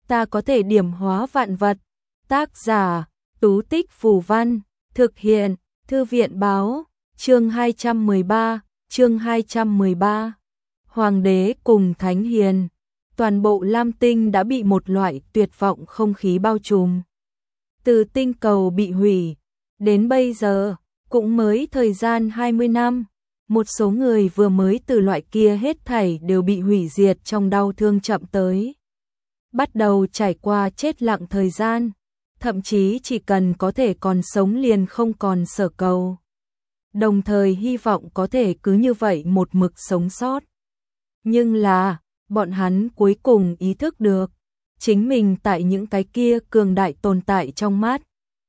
ta có thể điểm hóa vạn vật. Tác giả, Tú Tích Phù Văn, thực hiện, Thư viện báo, chương 213. Hoàng đế cùng Thánh Hiền, toàn bộ Lam Tinh đã bị một loại tuyệt vọng không khí bao trùm. Từ tinh cầu bị hủy, đến bây giờ, cũng mới thời gian 20 năm, một số người vừa mới từ loại kia hết thảy đều bị hủy diệt trong đau thương chậm tới. Bắt đầu trải qua chết lặng thời gian, thậm chí chỉ cần có thể còn sống liền không còn sở cầu. Đồng thời hy vọng có thể cứ như vậy một mực sống sót. Nhưng là, bọn hắn cuối cùng ý thức được, chính mình tại những cái kia cường đại tồn tại trong mắt.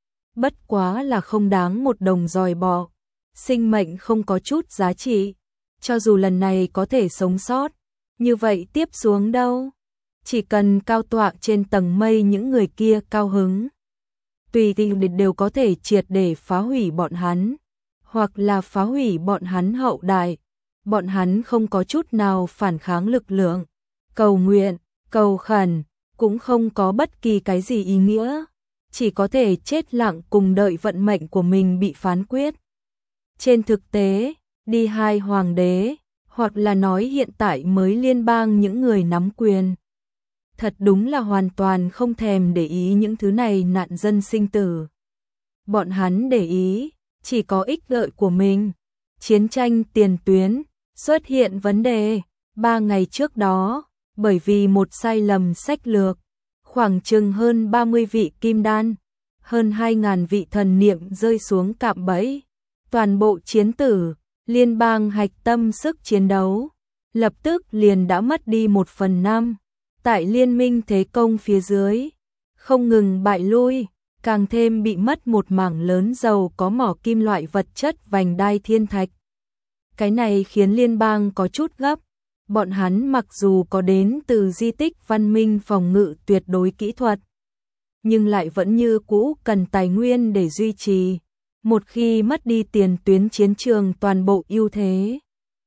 Bất quá là không đáng một đồng dòi bọ, sinh mệnh không có chút giá trị, cho dù lần này có thể sống sót, như vậy tiếp xuống đâu? Chỉ cần cao tọa trên tầng mây những người kia cao hứng, tùy tiện đều có thể triệt để phá hủy bọn hắn, hoặc là phá hủy bọn hắn hậu đại. Bọn hắn không có chút nào phản kháng lực lượng, cầu nguyện, cầu khẩn, cũng không có bất kỳ cái gì ý nghĩa, chỉ có thể chết lặng cùng đợi vận mệnh của mình bị phán quyết. Trên thực tế, đi hai hoàng đế, hoặc là nói hiện tại mới liên bang những người nắm quyền. Thật đúng là hoàn toàn không thèm để ý những thứ này nạn dân sinh tử. Bọn hắn để ý, chỉ có ích lợi của mình. Chiến tranh tiền tuyến, xuất hiện vấn đề. 3 ngày trước đó, bởi vì một sai lầm sách lược, khoảng chừng hơn 30 vị kim đan, hơn 2.000 vị thần niệm rơi xuống cạm bẫy. Toàn bộ chiến tử, liên bang hạch tâm sức chiến đấu, lập tức liền đã mất đi 1/5. Tại liên minh thế công phía dưới, không ngừng bại lui, càng thêm bị mất một mảng lớn giàu có mỏ kim loại vật chất vành đai thiên thạch. Cái này khiến liên bang có chút gấp, bọn hắn mặc dù có đến từ di tích văn minh phòng ngự tuyệt đối kỹ thuật, nhưng lại vẫn như cũ cần tài nguyên để duy trì, một khi mất đi tiền tuyến chiến trường toàn bộ ưu thế.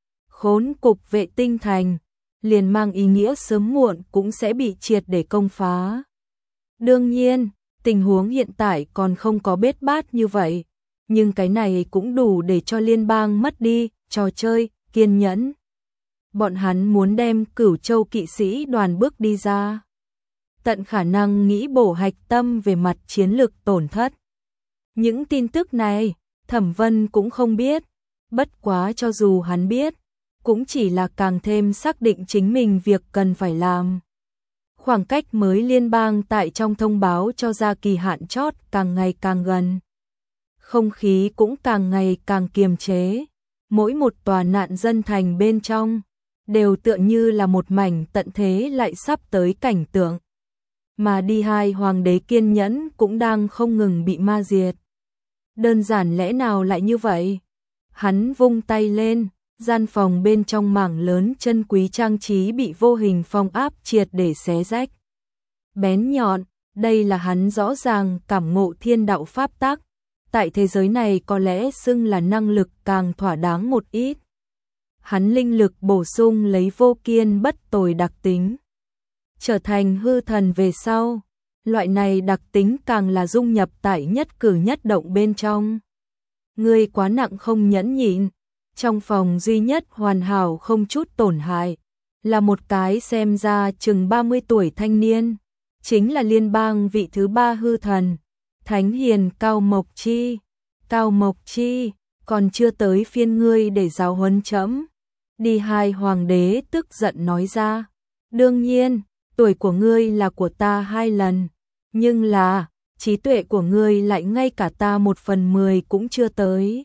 Khốn cục vệ tinh thành, liền mang ý nghĩa sớm muộn cũng sẽ bị triệt để công phá. Đương nhiên, tình huống hiện tại còn không có bết bát như vậy, nhưng cái này cũng đủ để cho liên bang mất đi trò chơi, kiên nhẫn. Bọn hắn muốn đem Cửu Châu kỵ sĩ đoàn bước đi ra, tận khả năng nghĩ bổ hạch tâm về mặt chiến lược tổn thất. Những tin tức này, Thẩm Vân cũng không biết, bất quá cho dù hắn biết, cũng chỉ là càng thêm xác định chính mình việc cần phải làm. Khoảng cách mới liên bang tại trong thông báo cho ra kỳ hạn chót càng ngày càng gần. Không khí cũng càng ngày càng kiềm chế. Mỗi một tòa nạn dân thành bên trong, đều tựa như là một mảnh tận thế lại sắp tới cảnh tượng. Mà đi hai hoàng đế kiên nhẫn cũng đang không ngừng bị ma diệt. Đơn giản lẽ nào lại như vậy? Hắn vung tay lên, gian phòng bên trong mảng lớn chân quý trang trí bị vô hình phong áp triệt để xé rách. Bén nhọn, đây là hắn rõ ràng cảm ngộ thiên đạo pháp tắc. Tại thế giới này có lẽ xưng là năng lực càng thỏa đáng một ít. Hắn linh lực bổ sung lấy vô kiên bất tồi đặc tính. Trở thành hư thần về sau, loại này đặc tính càng là dung nhập tại nhất cử nhất động bên trong. Ngươi quá nặng không nhẫn nhịn, trong phòng duy nhất hoàn hảo không chút tổn hại, là một cái xem ra chừng 30 tuổi thanh niên, chính là liên bang vị thứ 3 hư thần. Thánh Hiền Cao Mộc Chi, Cao Mộc Chi, còn chưa tới phiên ngươi để giáo huấn trẫm. Đi hai hoàng đế tức giận nói ra, đương nhiên, tuổi của ngươi là của ta 2 lần, nhưng là, trí tuệ của ngươi lại ngay cả ta 1/10 cũng chưa tới.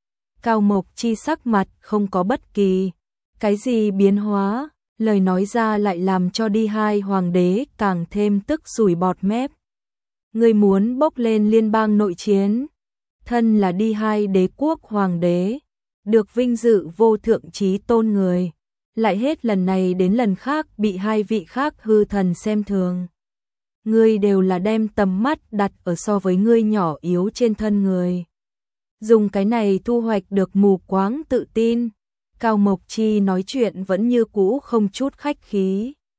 Cao Mộc Chi sắc mặt không có bất kỳ cái gì biến hóa, lời nói ra lại làm cho đi hai hoàng đế càng thêm tức sủi bọt mép. Ngươi muốn bốc lên liên bang nội chiến, thân là đi hai đế quốc hoàng đế, được vinh dự vô thượng chí tôn người, lại hết lần này đến lần khác bị hai vị khác hư thần xem thường. Ngươi đều là đem tầm mắt đặt ở so với ngươi nhỏ yếu trên thân người. Dùng cái này thu hoạch được mù quáng tự tin. Cao Mộc Chi nói chuyện vẫn như cũ không chút khách khí.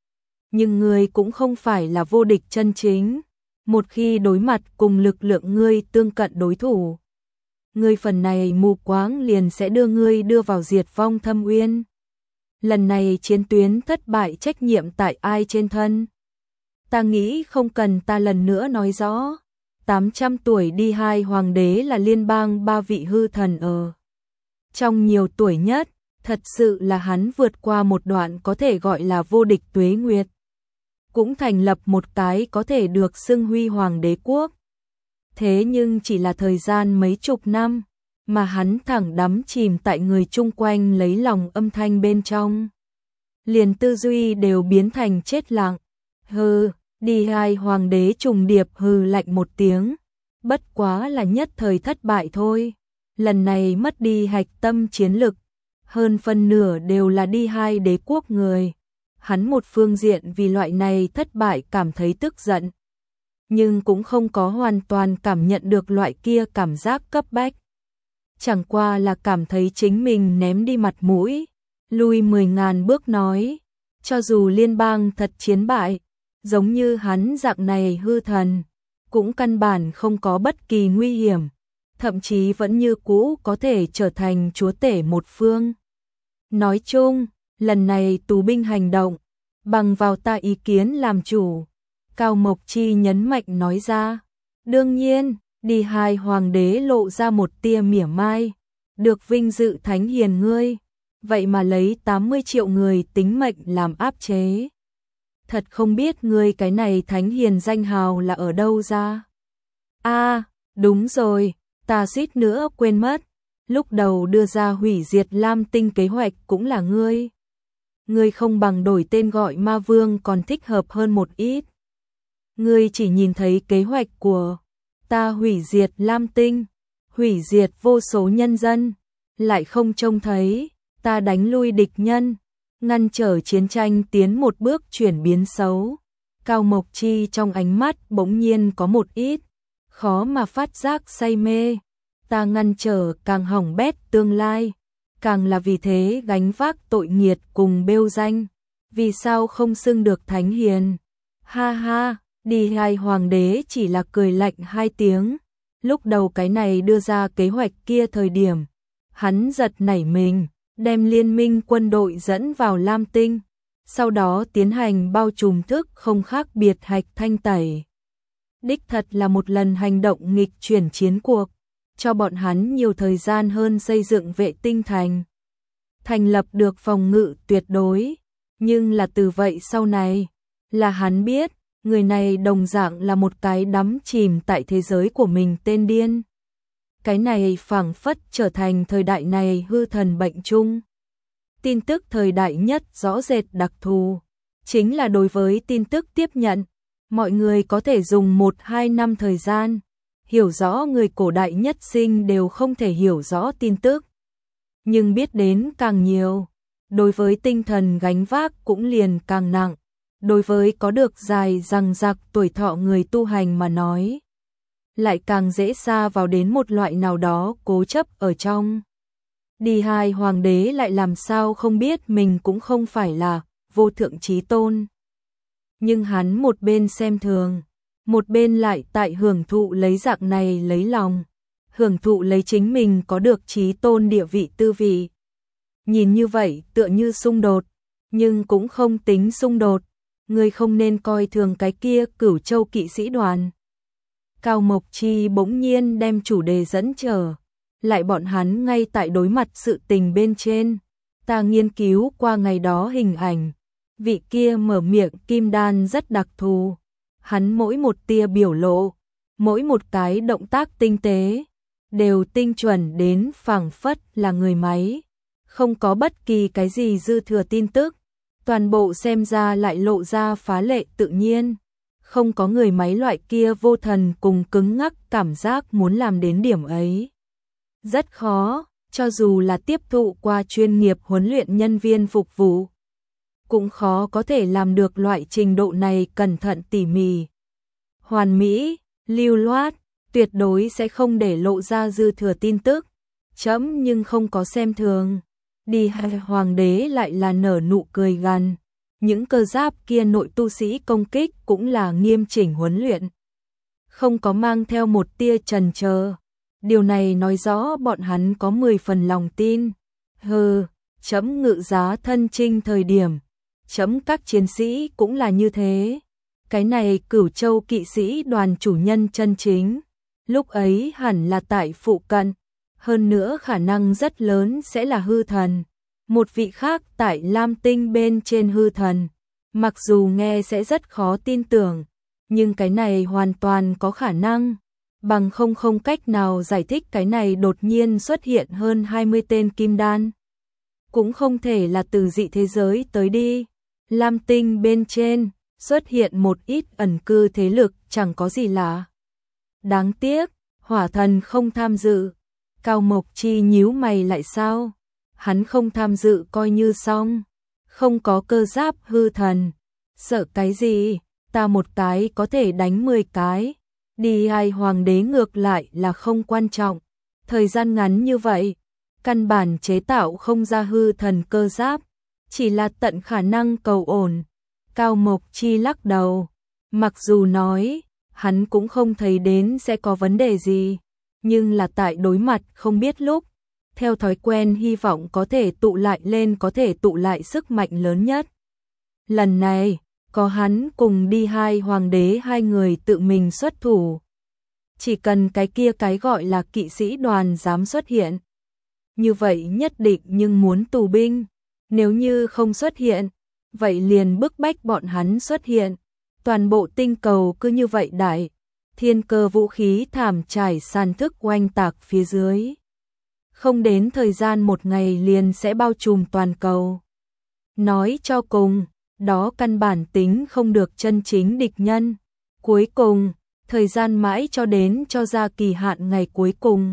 nhưng ngươi cũng không phải là vô địch chân chính. Một khi đối mặt cùng lực lượng ngươi tương cận đối thủ, ngươi phần này mù quáng liền sẽ đưa ngươi đưa vào diệt vong thâm uyên. Lần này chiến tuyến thất bại trách nhiệm tại ai trên thân? Ta nghĩ không cần ta lần nữa nói rõ. 800 tuổi đi hai hoàng đế là liên bang 3 vị hư thần ở. Trong nhiều tuổi nhất, thật sự là hắn vượt qua một đoạn có thể gọi là vô địch tuế nguyệt. Cũng thành lập một cái có thể được xưng huy hoàng đế quốc. Thế nhưng chỉ là thời gian mấy chục năm, mà hắn thẳng đắm chìm tại người chung quanh lấy lòng âm thanh bên trong. Liền tư duy đều biến thành chết lặng. Hừ, đi hai hoàng đế trùng điệp hừ lạnh một tiếng. Bất quá là nhất thời thất bại thôi. Lần này mất đi hạch tâm chiến lực. Hơn phân nửa đều là đi hai đế quốc người. Hắn một phương diện vì loại này thất bại cảm thấy tức giận. Nhưng cũng không có hoàn toàn cảm nhận được loại kia cảm giác cấp bách. Chẳng qua là cảm thấy chính mình ném đi mặt mũi. Lui 10.000 bước nói. Cho dù liên bang thật chiến bại, giống như hắn dạng này hư thần, cũng căn bản không có bất kỳ nguy hiểm. Thậm chí vẫn như cũ có thể trở thành chúa tể một phương. Nói chung, lần này tù binh hành động, bằng vào ta ý kiến làm chủ. Cao Mộc Chi nhấn mạnh nói ra. Đương nhiên, đi hai hoàng đế lộ ra một tia mỉa mai. Được vinh dự thánh hiền ngươi, vậy mà lấy 80 triệu người tính mệnh làm áp chế. Thật không biết ngươi cái này thánh hiền danh hào là ở đâu ra. Đúng rồi, ta suýt nữa quên mất. Lúc đầu đưa ra hủy diệt Lam Tinh kế hoạch cũng là ngươi. Ngươi không bằng đổi tên gọi Ma Vương còn thích hợp hơn một ít. Ngươi chỉ nhìn thấy kế hoạch của ta hủy diệt Lam Tinh, hủy diệt vô số nhân dân, lại không trông thấy ta đánh lui địch nhân, ngăn trở chiến tranh tiến một bước chuyển biến xấu. Cao Mộc Chi trong ánh mắt bỗng nhiên có một ít khó mà phát giác say mê. Ta ngăn trở càng hỏng bét tương lai, càng là vì thế gánh vác tội nghiệt cùng bêu danh. Vì sao không xưng được thánh hiền? Ha ha, đi hai hoàng đế chỉ là cười lạnh hai tiếng. Lúc đầu cái này đưa ra kế hoạch kia thời điểm, hắn giật nảy mình, đem liên minh quân đội dẫn vào Lam Tinh, sau đó tiến hành bao trùm thức không khác biệt hạch thanh tẩy. Đích thật là một lần hành động nghịch chuyển chiến cuộc, cho bọn hắn nhiều thời gian hơn xây dựng vệ tinh thành. Thành lập được phòng ngự tuyệt đối, nhưng là từ vậy sau này, là hắn biết, người này đồng dạng là một cái đắm chìm tại thế giới của mình tên điên. Cái này phảng phất trở thành thời đại này hư thần bệnh chung. Tin tức thời đại nhất rõ rệt đặc thù, chính là đối với tin tức tiếp nhận, mọi người có thể dùng 1-2 năm thời gian, hiểu rõ người cổ đại nhất sinh đều không thể hiểu rõ tin tức. Nhưng biết đến càng nhiều, đối với tinh thần gánh vác cũng liền càng nặng. Đối với có được dài dằng dặc tuổi thọ người tu hành mà nói, lại càng dễ xa vào đến một loại nào đó cố chấp ở trong. Đi hai hoàng đế lại làm sao không biết mình cũng không phải là vô thượng chí tôn. Nhưng hắn một bên xem thường, một bên lại tại hưởng thụ lấy dạng này lấy lòng, hưởng thụ lấy chính mình có được chí tôn địa vị tư vị. Nhìn như vậy tựa như xung đột, nhưng cũng không tính xung đột. Ngươi không nên coi thường cái kia Cửu Châu kỵ sĩ đoàn. Cao Mộc Chi bỗng nhiên đem chủ đề dẫn trở lại bọn hắn ngay tại đối mặt sự tình bên trên. Ta nghiên cứu qua ngày đó hình ảnh, vị kia mở miệng kim đan rất đặc thù. Hắn mỗi một tia biểu lộ, mỗi một cái động tác tinh tế, đều tinh chuẩn đến phảng phất là người máy. Không có bất kỳ cái gì dư thừa tin tức. Toàn bộ xem ra lại lộ ra phá lệ tự nhiên, không có người máy loại kia vô thần cùng cứng ngắc cảm giác muốn làm đến điểm ấy. Rất khó, cho dù là tiếp thụ qua chuyên nghiệp huấn luyện nhân viên phục vụ, cũng khó có thể làm được loại trình độ này cẩn thận tỉ mỉ. Hoàn mỹ, lưu loát, tuyệt đối sẽ không để lộ ra dư thừa tin tức. Chấm nhưng không có xem thường. Đi hai hoàng đế lại là nở nụ cười gằn. những cơ giáp kia nội tu sĩ công kích cũng là nghiêm chỉnh huấn luyện, không có mang theo một tia chần chờ. Điều này nói rõ bọn hắn có 10 phần lòng tin. Chấm ngự giá thân chinh thời điểm, chấm các chiến sĩ cũng là như thế. Cái này Cửu Châu kỵ sĩ đoàn chủ nhân chân chính, lúc ấy hẳn là tại phụ cận, hơn nữa khả năng rất lớn sẽ là hư thần. Một vị khác tại Lam Tinh bên trên hư thần, mặc dù nghe sẽ rất khó tin tưởng, nhưng cái này hoàn toàn có khả năng, bằng không cách nào giải thích cái này đột nhiên xuất hiện hơn 20 tên kim đan. Cũng không thể là từ dị thế giới tới đi. Lam Tinh bên trên xuất hiện một ít ẩn cư thế lực chẳng có gì lạ. Đáng tiếc, Hỏa Thần không tham dự. Cao Mộc Chi nhíu mày lại sao? Hắn không tham dự coi như xong. Không có cơ giáp hư thần. Sợ cái gì? Ta một cái có thể đánh 10 cái. Đi hay hoàng đế ngược lại là không quan trọng. Thời gian ngắn như vậy, căn bản chế tạo không ra hư thần cơ giáp, chỉ là tận khả năng cầu ổn. Cao Mộc Chi lắc đầu, mặc dù nói, hắn cũng không thấy đến sẽ có vấn đề gì, nhưng là tại đối mặt không biết lúc, theo thói quen hy vọng có thể tụ lại lên, có thể tụ lại sức mạnh lớn nhất. Lần này, có hắn cùng đi hai hoàng đế, hai người tự mình xuất thủ. Chỉ cần cái kia cái gọi là kỵ sĩ đoàn dám xuất hiện, như vậy nhất định nhưng muốn tù binh, nếu như không xuất hiện, vậy liền bức bách bọn hắn xuất hiện. Toàn bộ tinh cầu cứ như vậy đại, thiên cơ vũ khí thảm trải sàn thức oanh tạc phía dưới. Không đến thời gian một ngày liền sẽ bao trùm toàn cầu. Nói cho cùng, đó căn bản tính không được chân chính địch nhân. Cuối cùng, thời gian mãi cho đến cho ra kỳ hạn ngày cuối cùng.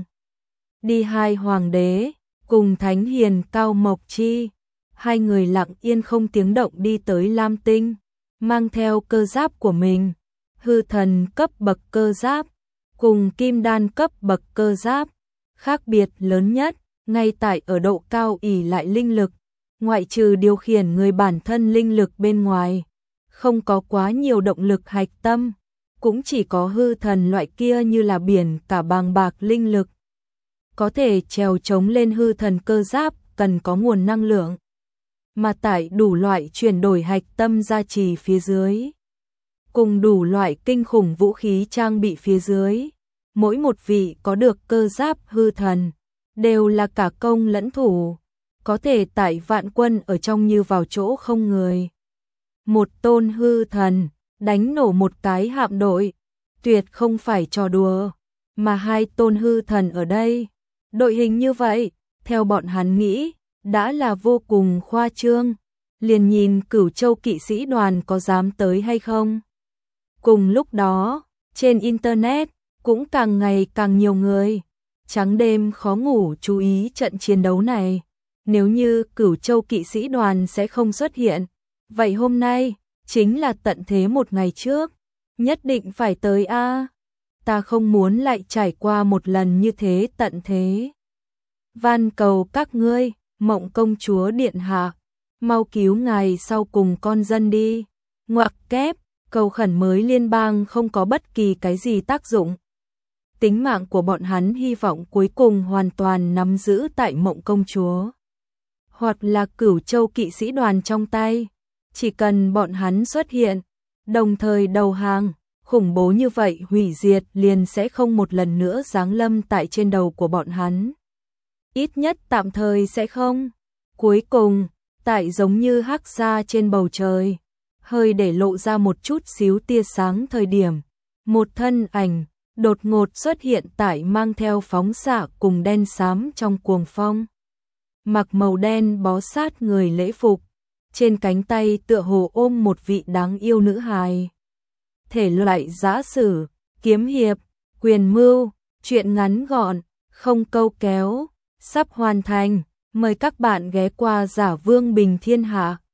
Đi hai hoàng đế, cùng Thánh Hiền Cao Mộc Chi, hai người lặng yên không tiếng động đi tới Lam Tinh, mang theo cơ giáp của mình, hư thần cấp bậc cơ giáp, cùng kim đan cấp bậc cơ giáp. Khác biệt lớn nhất, ngay tại ở độ cao ỷ lại linh lực, ngoại trừ điều khiển người bản thân linh lực bên ngoài, không có quá nhiều động lực hạch tâm, cũng chỉ có hư thần loại kia như là biển cả bàng bạc linh lực. Có thể trèo chống lên hư thần cơ giáp cần có nguồn năng lượng, mà tại đủ loại chuyển đổi hạch tâm gia trì phía dưới, cùng đủ loại kinh khủng vũ khí trang bị phía dưới, mỗi một vị có được cơ giáp hư thần, đều là cả công lẫn thủ, có thể tại vạn quân ở trong như vào chỗ không người. Một tôn hư thần, đánh nổ một cái hạm đội, tuyệt không phải trò đùa, mà hai tôn hư thần ở đây, đội hình như vậy, theo bọn hắn nghĩ, đã là vô cùng khoa trương, liền nhìn Cửu Châu kỵ sĩ đoàn có dám tới hay không. Cùng lúc đó, trên Internet, cũng càng ngày càng nhiều người, trắng đêm khó ngủ chú ý trận chiến đấu này. Nếu như Cửu Châu kỵ sĩ đoàn sẽ không xuất hiện, vậy hôm nay, chính là tận thế một ngày trước, nhất định phải tới a. Ta không muốn lại trải qua một lần như thế tận thế. Van cầu các ngươi, Mộng công chúa điện hạ, mau cứu ngài sau cùng con dân đi. Ngoặc kép, cầu khẩn mới liên bang không có bất kỳ cái gì tác dụng. Tính mạng của bọn hắn hy vọng cuối cùng hoàn toàn nắm giữ tại Mộng công chúa, hoặc là Cửu Châu kỵ sĩ đoàn trong tay. Chỉ cần bọn hắn xuất hiện, đồng thời đầu hàng, khủng bố như vậy hủy diệt liền sẽ không một lần nữa giáng lâm tại trên đầu của bọn hắn. Ít nhất tạm thời sẽ không. Cuối cùng, tại giống như hắc sa trên bầu trời, hơi để lộ ra một chút xíu tia sáng thời điểm, một thân ảnh đột ngột xuất hiện tại mang theo phóng xạ cùng đen xám trong cuồng phong. Mặc màu đen bó sát người lễ phục, trên cánh tay tựa hồ ôm một vị đáng yêu nữ hài. Thể loại giã sử, kiếm hiệp, quyền mưu, truyện ngắn gọn, không câu kéo, sắp hoàn thành. Mời các bạn ghé qua Giả Vương Bình Thiên Hạ.